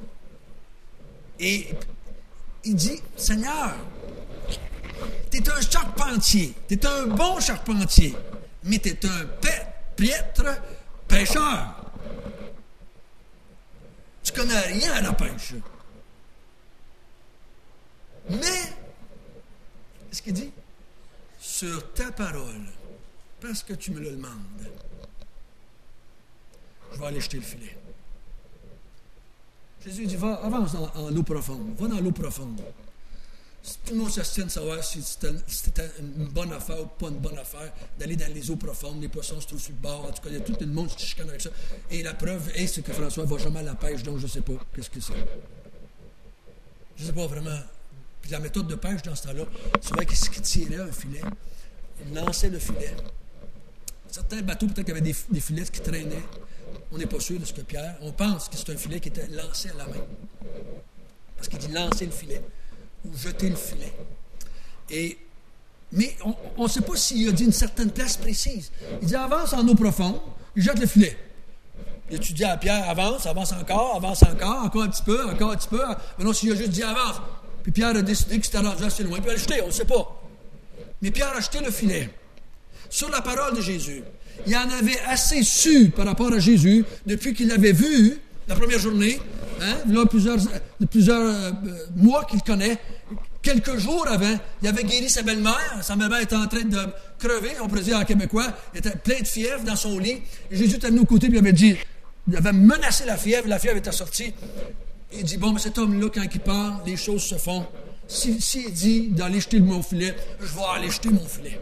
Et il dit, Seigneur, tu es un charpentier. Tu es un bon charpentier. Mais tu es un piètre pêcheur. Tu ne connais rien à la pêche. Mais, qu'est-ce qu'il dit? Sur ta parole, parce que tu me le demandes, je vais aller jeter le filet. Jésus dit, va, avance en, en eau profonde. Va dans l'eau profonde. Tout le monde s'assied de savoir si c'était, c'était une bonne affaire ou pas une bonne affaire d'aller dans les eaux profondes. Les poissons se trouvent sur le bord. En tout cas, il y a tout le monde qui se chicane avec ça. Et la preuve est c'est que François ne va jamais à la pêche, donc je ne sais pas qu'est-ce que c'est. Je ne sais pas vraiment. Puis la méthode de pêche dans ce temps-là, c'est vrai qu'il tirait un filet. Il lançait le filet. Certains bateaux, peut-être qu'il y avait des, des filets qui traînaient. On n'est pas sûr de ce que Pierre... On pense que c'est un filet qui était lancé à la main. Parce qu'il dit lancer le filet ou jeter le filet. Et, mais on ne sait pas s'il a dit une certaine place précise. Il dit avance en eau profonde, il jette le filet. Et tu dis à Pierre, avance, avance encore, avance encore, encore un petit peu, encore un petit peu. Mais non, s'il a juste dit avance. Puis Pierre a décidé que c'était rendu assez loin. Puis il a jeté, on ne sait pas. Mais Pierre a jeté le filet sur la parole de Jésus. Il en avait assez su par rapport à Jésus depuis qu'il l'avait vu la première journée, hein, là, plusieurs, plusieurs euh, mois qu'il connaît. Quelques jours avant, il avait guéri sa belle-mère. Sa belle-mère était en train de crever, on pourrait dire en québécois. Elle était plein de fièvre dans son lit. Et Jésus était venu aux côtés et lui avait dit, il avait menacé la fièvre, la fièvre était sortie. Il dit, bon, mais cet homme-là, quand il parle, les choses se font. S'il si, si dit d'aller jeter mon filet, je vais aller jeter mon filet.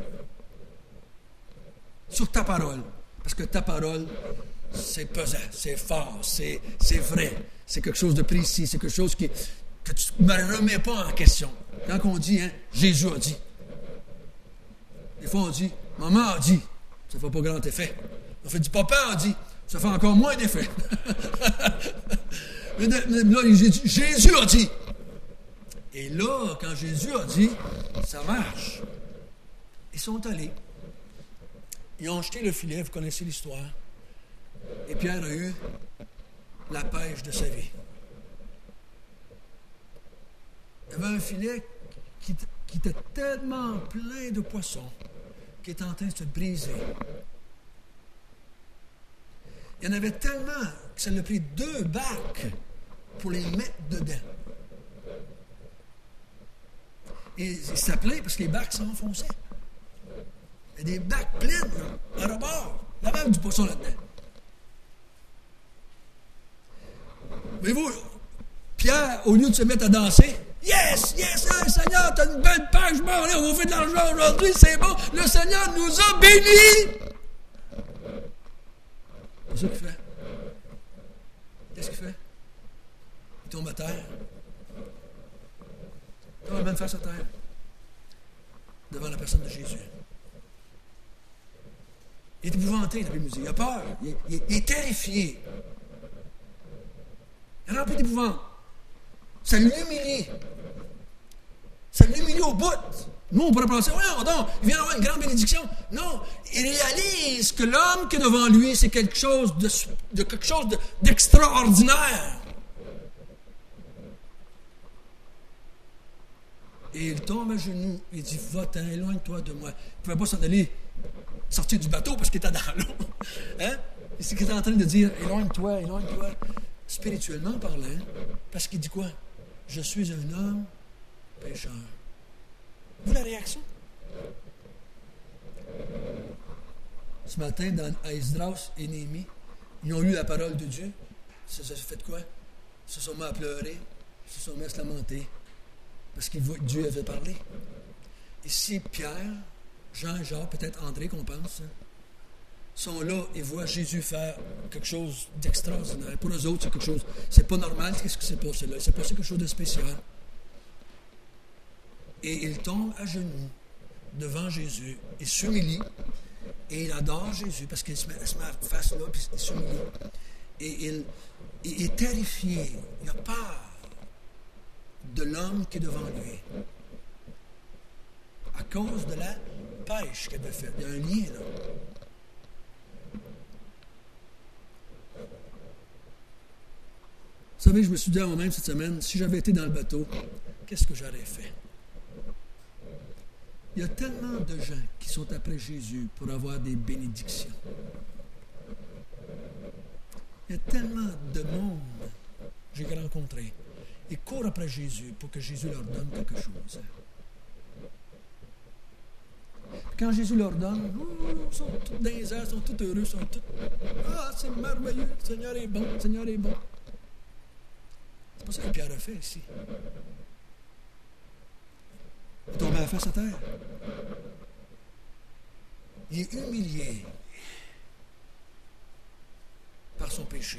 Sur ta parole. Parce que ta parole, c'est pesant, c'est fort, c'est, c'est vrai. C'est quelque chose de précis, c'est quelque chose qui, que tu ne me remets pas en question. Quand on dit, hein, Jésus a dit. Des fois, on dit, maman a dit. Ça ne fait pas grand effet. On fait du papa a dit. Ça fait encore moins d'effet. Mais là, Jésus a dit. Et là, quand Jésus a dit, ça marche. Ils sont allés. Ils ont jeté le filet, vous connaissez l'histoire. Et Pierre a eu la pêche de sa vie. Il y avait un filet qui, qui était tellement plein de poissons qu'il était en train de se briser. Il y en avait tellement que ça lui a pris deux bacs pour les mettre dedans. Et il s'appelait parce que les bacs s'enfonçaient. Il y a des bacs pleins, à rebord. Il y avait même du poisson là-dedans. Voyez-vous, Pierre, au lieu de se mettre à danser, yes, yes, hey, Seigneur, t'as une belle pêche, bon, allez, on va faire de l'argent aujourd'hui, c'est bon, le Seigneur nous a bénis. C'est ça qu'il fait. Qu'est-ce qu'il fait? Il tombe à terre. Il tombe la même face à terre. Devant la personne de Jésus. Il est épouvanté, la Bible nous dit. Il a peur. Il, il, il est terrifié. Il est rempli d'épouvante. Ça l'humilie. Ça l'humilie au bout. Nous, on pourrait penser, oui, non, il vient d'avoir une grande bénédiction. Non, il réalise que l'homme qui est devant lui, c'est quelque chose de, de quelque chose de, d'extraordinaire. Et il tombe à genoux. Il dit, va-t'en, éloigne-toi de moi. Il ne pouvait pas s'en aller sortir du bateau parce qu'il était dans l'eau. Hein? Et c'est qu'il était en train de dire, éloigne-toi, éloigne-toi. Spirituellement parlant, parce qu'il dit quoi? Je suis un homme pécheur. Vous la réaction? Ce matin, dans Esdras et Néhémie, ils ont lu la parole de Dieu. Ça s'est fait quoi? Ils se sont mis à pleurer, ils se sont mis à se lamenter, parce qu'ils voient que Dieu avait parlé. Ici, Pierre, Jean, Jacques, peut-être André qu'on pense, sont là et voient Jésus faire quelque chose d'extraordinaire. Pour eux autres, c'est quelque chose, c'est pas normal, qu'est-ce qui s'est passé là? Il s'est passé quelque chose de spécial. Et il tombe à genoux devant Jésus, il s'humilie, et il adore Jésus, parce qu'il se met, se met face là, puis il s'humilie. Et il, il est terrifié, il a peur de l'homme qui est devant lui, à cause de la pêche qu'il avait faite. Il y a un lien là. Vous savez, je me suis dit à moi-même cette semaine, si j'avais été dans le bateau, qu'est-ce que j'aurais fait? Il y a tellement de gens qui sont après Jésus pour avoir des bénédictions. Il y a tellement de monde que j'ai rencontré. Ils courent après Jésus pour que Jésus leur donne quelque chose. Quand Jésus leur donne, oh, ils sont tous dans les airs, ils sont tous heureux, ils sont tous... Ah, c'est merveilleux, le Seigneur est bon, le Seigneur est bon. C'est pas ça que Pierre a fait ici. Il est tombé à la face à terre. Il est humilié par son péché.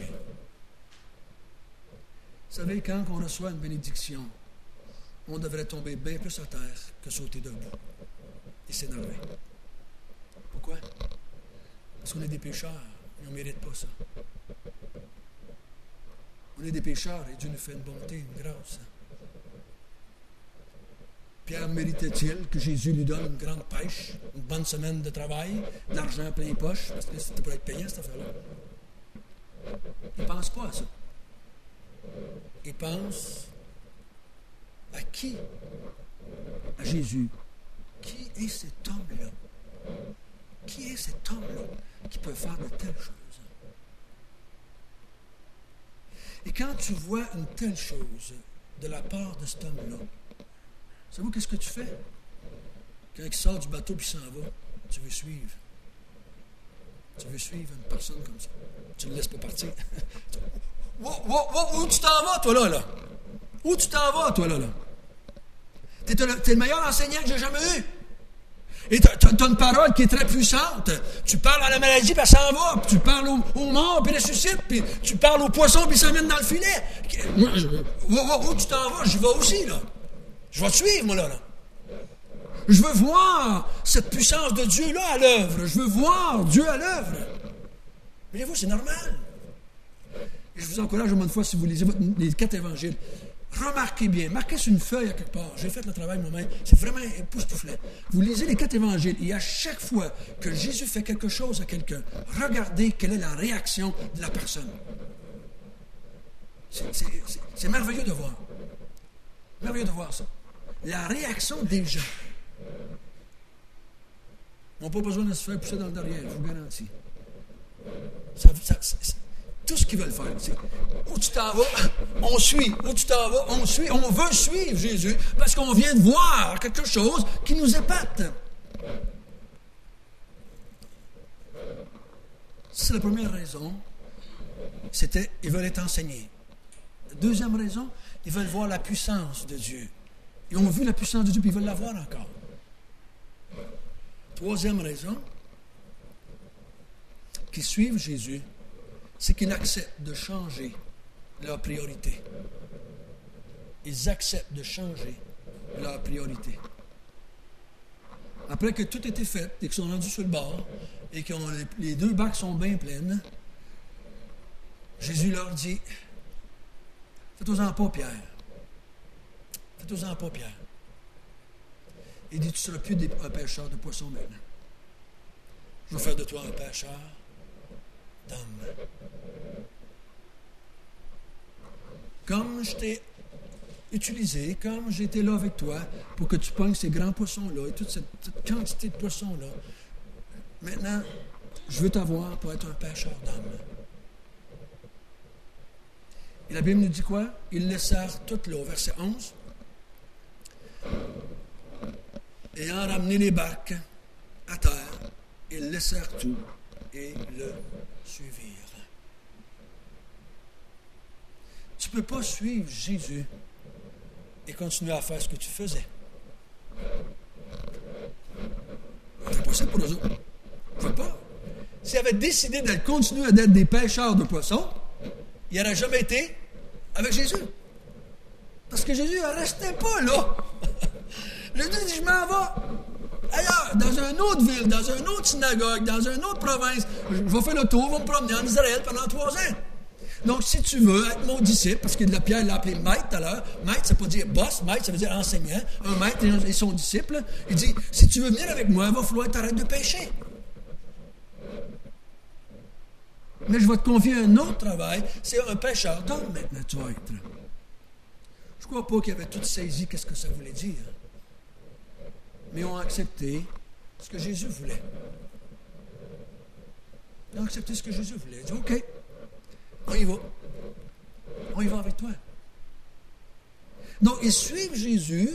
Vous savez, quand on reçoit une bénédiction, on devrait tomber bien plus à terre que sauter debout et s'énerver. Pourquoi? Parce qu'on est des pécheurs et on ne mérite pas ça. On est des pécheurs et Dieu nous fait une bonté, une grâce. Pierre méritait-il que Jésus lui donne une grande pêche, une bonne semaine de travail, de l'argent plein les poches, parce que c'était pour être payant cette affaire-là? Il ne pense pas à ça. Il pense à qui? À Jésus. Qui est cet homme-là? Qui est cet homme-là qui peut faire de telles choses? Et quand tu vois une telle chose de la part de cet homme-là, savez-vous qu'est-ce que tu fais? Quand il sort du bateau et il s'en va, tu veux suivre. Tu veux suivre une personne comme ça. Tu ne le laisses pas partir. Où, où, où, où tu t'en vas, toi, là, là? Où tu t'en vas, toi, là, là? T'es, t'es le meilleur enseignant que j'ai jamais eu. Et tu as une parole qui est très puissante. Tu parles à la maladie, puis elle s'en va. Puis tu parles aux, aux morts, puis elle ressuscite. Puis tu parles aux poissons, puis ils s'amènent dans le filet. Moi, je, où, où, où tu t'en vas? Je vais aussi, là. Je vais te suivre, moi, là, là. Je veux voir cette puissance de Dieu-là à l'œuvre. Je veux voir Dieu à l'œuvre. Voyez-vous, c'est normal. Et je vous encourage, au moins une fois, si vous lisez les quatre évangiles, Remarquez bien, marquez sur une feuille à quelque part. J'ai fait le travail moi-même, c'est vraiment époustouflant. Vous lisez les quatre évangiles et à chaque fois que Jésus fait quelque chose à quelqu'un, regardez quelle est la réaction de la personne. C'est, c'est, c'est, c'est merveilleux de voir. Merveilleux de voir ça. La réaction des gens. On n'a pas besoin de se faire pousser dans le derrière, je vous garantis. Ça, ça, ça, tout ce qu'ils veulent faire, c'est où tu t'en vas, on suit. Où tu t'en vas, on suit. On veut suivre Jésus parce qu'on vient de voir quelque chose qui nous épate. C'est la première raison. C'était, ils veulent être enseignés. La deuxième raison, ils veulent voir la puissance de Dieu. Ils ont vu la puissance de Dieu, puis ils veulent la voir encore. Troisième raison, qu'ils suivent Jésus, c'est qu'ils acceptent de changer leurs priorités. Ils acceptent de changer leurs priorités. Après que tout était fait, et qu'ils sont rendus sur le bord, et que les, les deux bacs sont bien pleines, Jésus leur dit, faites-en pas, Pierre. Faites-en pas, Pierre. Il dit, tu ne seras plus des, un pêcheur de poissons maintenant. Je vais faire de toi un pêcheur d'hommes. Comme je t'ai utilisé, comme j'étais là avec toi pour que tu pognes ces grands poissons-là et toute cette, cette quantité de poissons-là, maintenant, je veux t'avoir pour être un pêcheur d'hommes. Et la Bible nous dit quoi? Ils laissèrent toute l'eau, verset onze. Ayant ramené les barques à terre, ils laissèrent tout et le suivirent. Tu ne peux pas suivre Jésus et continuer à faire ce que tu faisais. C'est possible pour eux autres. Tu ne peux pas. S'ils avaient décidé de continuer à être des pêcheurs de poissons, ils n'auraient jamais été avec Jésus. Parce que Jésus ne restait pas là. Jésus dit, je m'en vais ailleurs, dans une autre ville, dans une autre synagogue, dans une autre province. Je vais faire le tour, je vais me promener en Israël pendant trois ans. Donc, si tu veux être mon disciple, parce que la Pierre l'a appelé maître tout à l'heure, maître, ça ne veut pas dire boss, maître, ça veut dire enseignant. Un maître et son disciple, il dit, si tu veux venir avec moi, il va falloir que tu arrêtes de pécher. Mais je vais te confier un autre travail, c'est un pêcheur d'hommes maintenant, tu vas être. Je ne crois pas qu'ils avaient tout saisi qu'est-ce que ça voulait dire. Mais ils ont accepté ce que Jésus voulait. Ils ont accepté ce que Jésus voulait. Ils ont dit, OK, on y va. On y va avec toi. Donc, ils suivent Jésus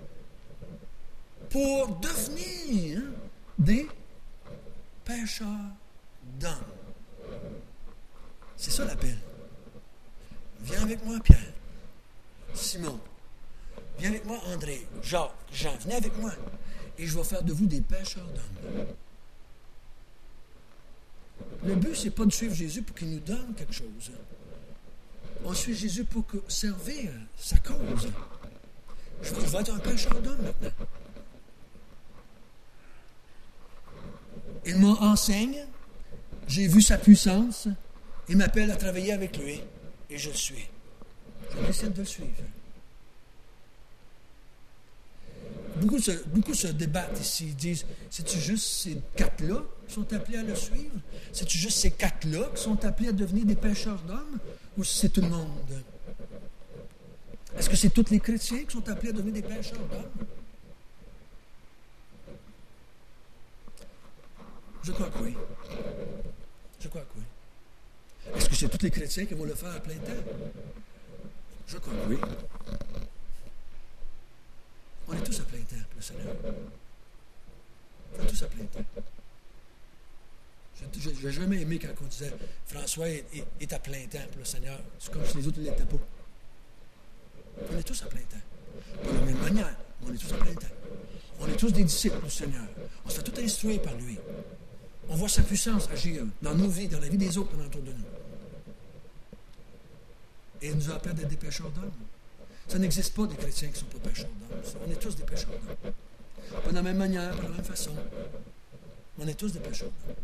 pour devenir des pêcheurs d'hommes. C'est ça l'appel. Viens avec moi, Pierre. Simon. Viens avec moi, André. Jacques. Jean. Venez avec moi. Et je vais faire de vous des pêcheurs d'hommes. Le but, ce n'est pas de suivre Jésus pour qu'il nous donne quelque chose. On suit Jésus pour que, servir sa cause. Je vais être un pêcheur d'hommes maintenant. Il m'enseigne, j'ai vu sa puissance, il m'appelle à travailler avec lui, et je le suis. Je décide de le suivre. Beaucoup se, beaucoup se débattent ici, ils disent, c'est-tu juste ces quatre-là qui sont appelés à le suivre? C'est-tu juste ces quatre-là qui sont appelés à devenir des pêcheurs d'hommes? Ou c'est tout le monde? Est-ce que c'est tous les chrétiens qui sont appelés à devenir des pêcheurs d'hommes? Je crois que oui. Je crois que oui. Est-ce que c'est tous les chrétiens qui vont le faire à plein temps? Je crois que oui. On est tous à plein temps, le Seigneur. On est tous à plein temps. Je n'ai jamais aimé quand on disait François est, est, est à plein temps pour le Seigneur. C'est comme si les autres ne l'étaient pas. On est tous à plein temps. Pas de la même manière, mais on est tous à plein temps. On est tous des disciples du Seigneur. On se fait tout instruire par lui. On voit sa puissance agir dans nos vies, dans la vie des autres autour de nous. Et il nous appelle d'être des pêcheurs d'hommes. Ça n'existe pas des chrétiens qui ne sont pas pêcheurs d'hommes. On est tous des pêcheurs d'hommes. Pas de la même manière, pas de la même façon. On est tous des pêcheurs d'hommes.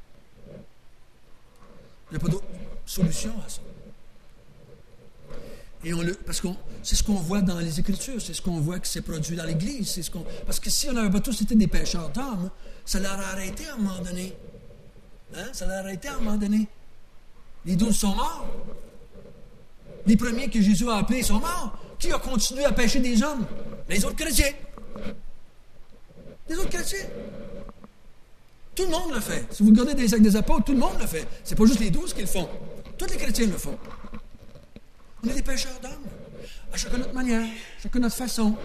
Il n'y a pas d'autre solution à ça. Et on le, parce que c'est ce qu'on voit dans les Écritures, c'est ce qu'on voit qui s'est produit dans l'Église. C'est ce qu'on, parce que si on n'avait pas tous été des pécheurs d'âme, ça l'aurait arrêté à un moment donné. Hein? Ça l'aurait arrêté à un moment donné. Les douze sont morts. Les premiers que Jésus a appelés sont morts. Qui a continué à pécher des hommes? Les autres chrétiens. Les autres chrétiens. Tout le monde le fait. Si vous regardez des actes des apôtres, tout le monde le fait. C'est pas juste les douze qui le font. Tous les chrétiens le font. On est des pécheurs d'âme. À chacun notre manière, chacun notre façon.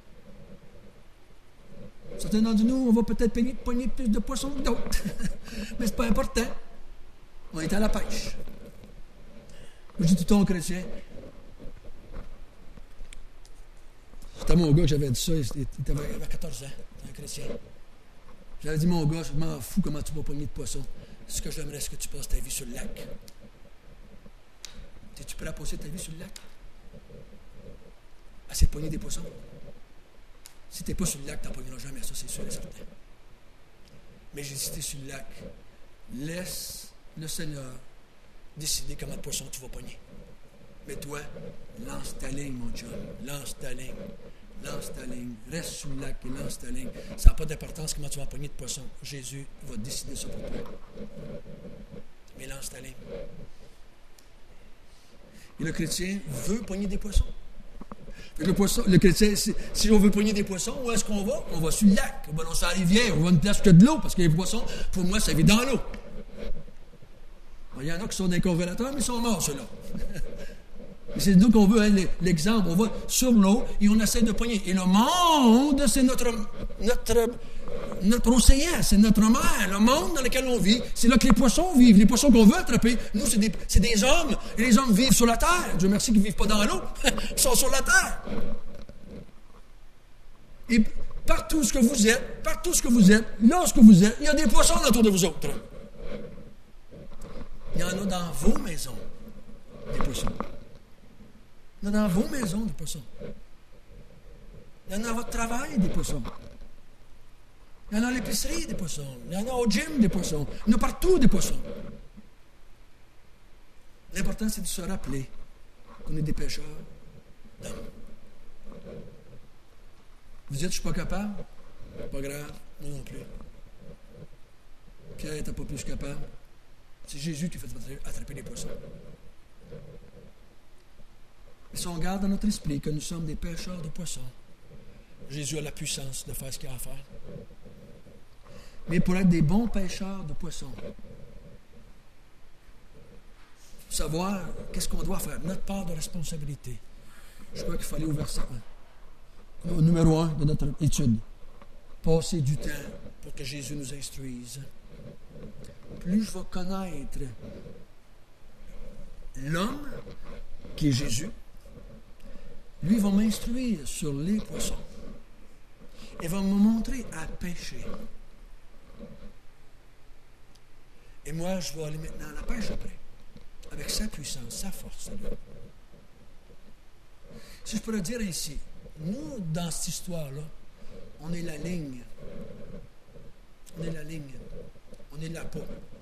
Certains d'entre nous, on va peut-être pogner plus de poissons que d'autres. Mais c'est pas important. On est à la pêche. Je dis tout le temps aux chrétiens. C'était à mon gars que j'avais dit ça, il avait quatorze ans, c'était un chrétien. J'avais dit, mon gars, je m'en fous comment tu vas pogner de poissons. Ce que j'aimerais, c'est que tu passes ta vie sur le lac. Es-tu prêt à passer ta vie sur le lac? À essayer de pogner des poissons? Si tu n'es pas sur le lac, tu n'en pogneras jamais, ça c'est sûr et certain. Mais j'ai dit, si tu es sur le lac, laisse le Seigneur décider comment de poissons tu vas pogner. Mais toi, lance ta ligne, mon chum. Lance ta ligne. Lance ta ligne. Reste sur le lac et lance ta ligne. Ça n'a pas d'importance comment tu vas pogner de poissons. Jésus va décider ça pour toi. Mais lance ta ligne. Et le chrétien veut pogner des poissons. Le, poisson, le chrétien, si, si on veut pogner des poissons, où est-ce qu'on va? On va sur le lac. On va dans sa rivière. On va à une place que de l'eau, parce que les poissons, pour moi, ça vit dans l'eau. Il y en a qui sont des convertisseurs, mais ils sont morts, ceux-là. C'est nous qu'on veut, hein, l'exemple. On va sur l'eau et on essaie de pogner. Et le monde, c'est notre, notre, notre océan, c'est notre mer. Le monde dans lequel on vit, c'est là que les poissons vivent. Les poissons qu'on veut attraper, nous, c'est des, c'est des hommes. Et les hommes vivent sur la terre. Dieu merci qu'ils ne vivent pas dans l'eau. Ils sont sur la terre. Et partout ce que vous êtes, partout ce que vous êtes, là ce que vous êtes, il y a des poissons autour de vous autres. Il y en a dans vos maisons, des poissons. Il y en a dans vos maisons, des poissons. Il y en a dans votre travail, des poissons. Il y en a à l'épicerie, des poissons. Il y en a au gym, des poissons. Il y en a partout, des poissons. L'important, c'est de se rappeler qu'on est des pécheurs d'âme. Vous dites, je ne suis pas capable? Pas grave, moi non plus. Pierre n'était pas plus capable. C'est Jésus qui fait attraper les poissons. Et si on garde dans notre esprit que nous sommes des pêcheurs de poissons, Jésus a la puissance de faire ce qu'il a à faire. Mais pour être des bons pêcheurs de poissons, savoir qu'est-ce qu'on doit faire, notre part de responsabilité. Je crois qu'il fallait au verset un. Au numéro un de notre étude. Passer du temps pour que Jésus nous instruise. Plus je vais connaître l'homme qui est Jésus, lui va m'instruire sur les poissons et va me montrer à pêcher. Et moi, je vais aller maintenant à la pêche après, avec sa puissance, sa force. Si je pourrais dire ainsi, nous, dans cette histoire-là, on est la ligne. On est la ligne. On est la peau.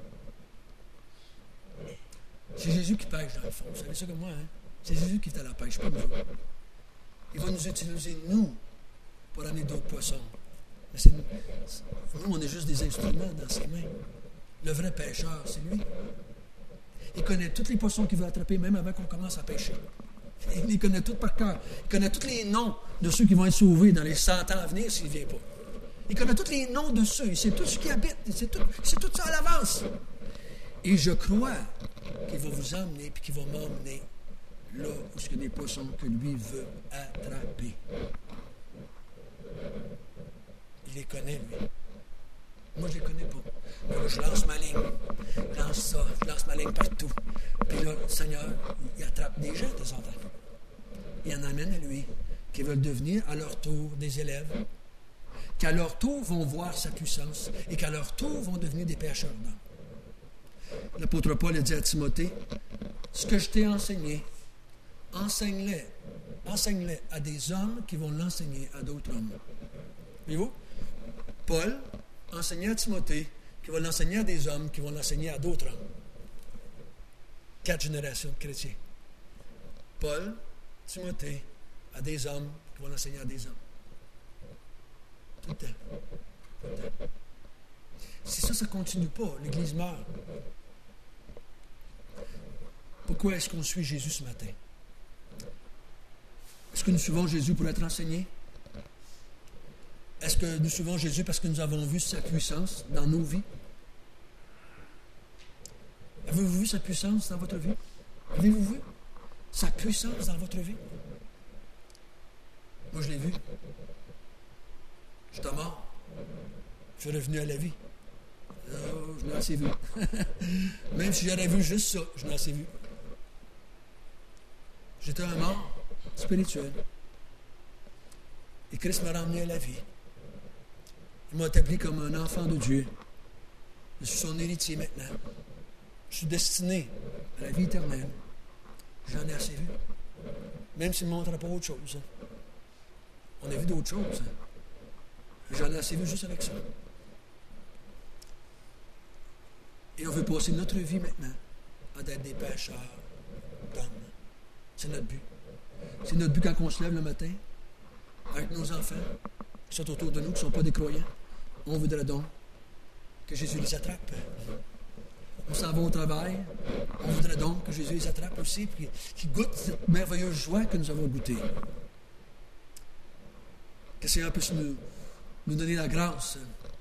C'est Jésus qui pêche dans le fond. Vous savez ça comme moi, hein? C'est Jésus qui est à la pêche, pas nous. Il va nous utiliser, nous, pour amener d'autres poissons. Mais c'est nous. Nous, on est juste des instruments dans ses mains. Le vrai pêcheur, c'est lui. Il connaît tous les poissons qu'il veut attraper, même avant qu'on commence à pêcher. Il les connaît tous par cœur. Il connaît tous les noms de ceux qui vont être sauvés dans les cent ans à venir s'il ne vient pas. Il connaît tous les noms de ceux. Il sait tout ce qui habite. Il sait tout, il sait tout ça à l'avance. Et je crois qu'il va vous emmener puis qu'il va m'emmener là où il y a des poissons que lui veut attraper. Il les connaît, lui. Moi, je ne les connais pas. Là, je lance ma ligne. Je lance ça. Je lance ma ligne partout. Puis là, le Seigneur, il attrape des gens de temps en temps. Il en amène à lui, qui veulent devenir à leur tour des élèves, qui à leur tour vont voir sa puissance et qu'à leur tour vont devenir des pêcheurs d'âme. L'apôtre Paul a dit à Timothée, ce que je t'ai enseigné, enseigne-les. Enseigne-les à des hommes qui vont l'enseigner à d'autres hommes. Voyez-vous? Paul enseignait à Timothée, qui va l'enseigner à des hommes, qui vont l'enseigner à d'autres hommes. Quatre générations de chrétiens. Paul Timothée à des hommes qui vont l'enseigner à des hommes. Tout le temps. Tout le temps. Si ça, ça ne continue pas, l'Église meurt. Pourquoi est-ce qu'on suit Jésus ce matin? Est-ce que nous suivons Jésus pour être enseignés? Est-ce que nous suivons Jésus parce que nous avons vu sa puissance dans nos vies? Avez-vous vu sa puissance dans votre vie? Avez-vous vu sa puissance dans votre vie? Moi, je l'ai vu. J'étais mort. Je suis revenu à la vie. Oh, je l'ai assez vu. Même si j'aurais vu juste ça, je l'ai assez vu. J'étais un mort spirituel. Et Christ m'a ramené à la vie. Il m'a établi comme un enfant de Dieu. Je suis son héritier maintenant. Je suis destiné à la vie éternelle. J'en ai assez vu. Même s'il ne me montre pas autre chose. On a vu d'autres choses. J'en ai assez vu juste avec ça. Et on veut passer notre vie maintenant à être des pécheurs d'hommes. C'est notre but. C'est notre but quand on se lève le matin, avec nos enfants qui sont autour de nous, qui ne sont pas des croyants. On voudrait donc que Jésus les attrape. On s'en va au travail. On voudrait donc que Jésus les attrape aussi, puis qu'ils goûtent cette merveilleuse joie que nous avons goûtée. Que le Seigneur puisse nous, nous donner la grâce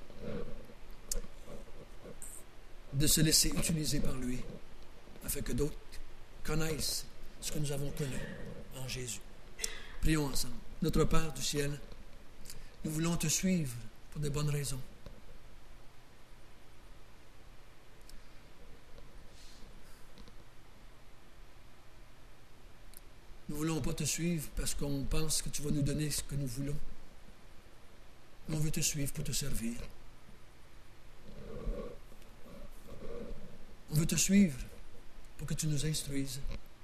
de se laisser utiliser par lui, afin que d'autres connaissent ce que nous avons connu en Jésus. Prions ensemble. Notre Père du ciel, nous voulons te suivre pour de bonnes raisons. Nous ne voulons pas te suivre parce qu'on pense que tu vas nous donner ce que nous voulons. Mais on veut te suivre pour te servir. On veut te suivre pour que tu nous instruises.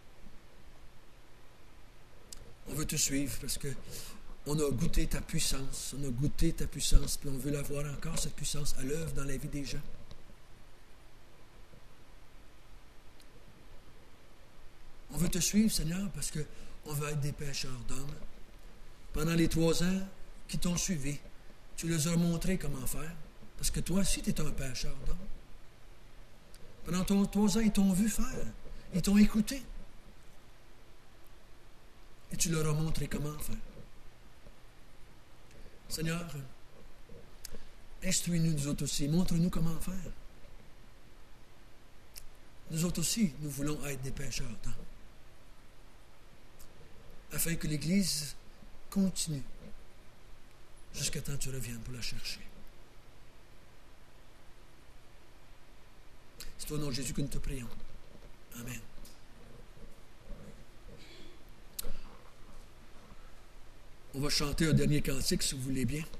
On veut te suivre parce que on a goûté ta puissance, on a goûté ta puissance, puis on veut la voir encore, cette puissance, à l'œuvre dans la vie des gens. On veut te suivre, Seigneur, parce qu'on veut être des pécheurs d'hommes. Pendant les trois ans qui t'ont suivi, tu leur as montré comment faire, parce que toi aussi, tu es un pécheur d'hommes. Pendant ton trois ans, ils t'ont vu faire, ils t'ont écouté. Et tu leur as montré comment faire. Seigneur, instruis-nous, nous autres aussi. Montre-nous comment faire. Nous autres aussi, nous voulons être des pécheurs d'hommes. Afin que l'Église continue jusqu'à temps que tu reviennes pour la chercher. C'est au nom de Jésus que nous te prions. Amen. On va chanter un dernier cantique, si vous voulez bien.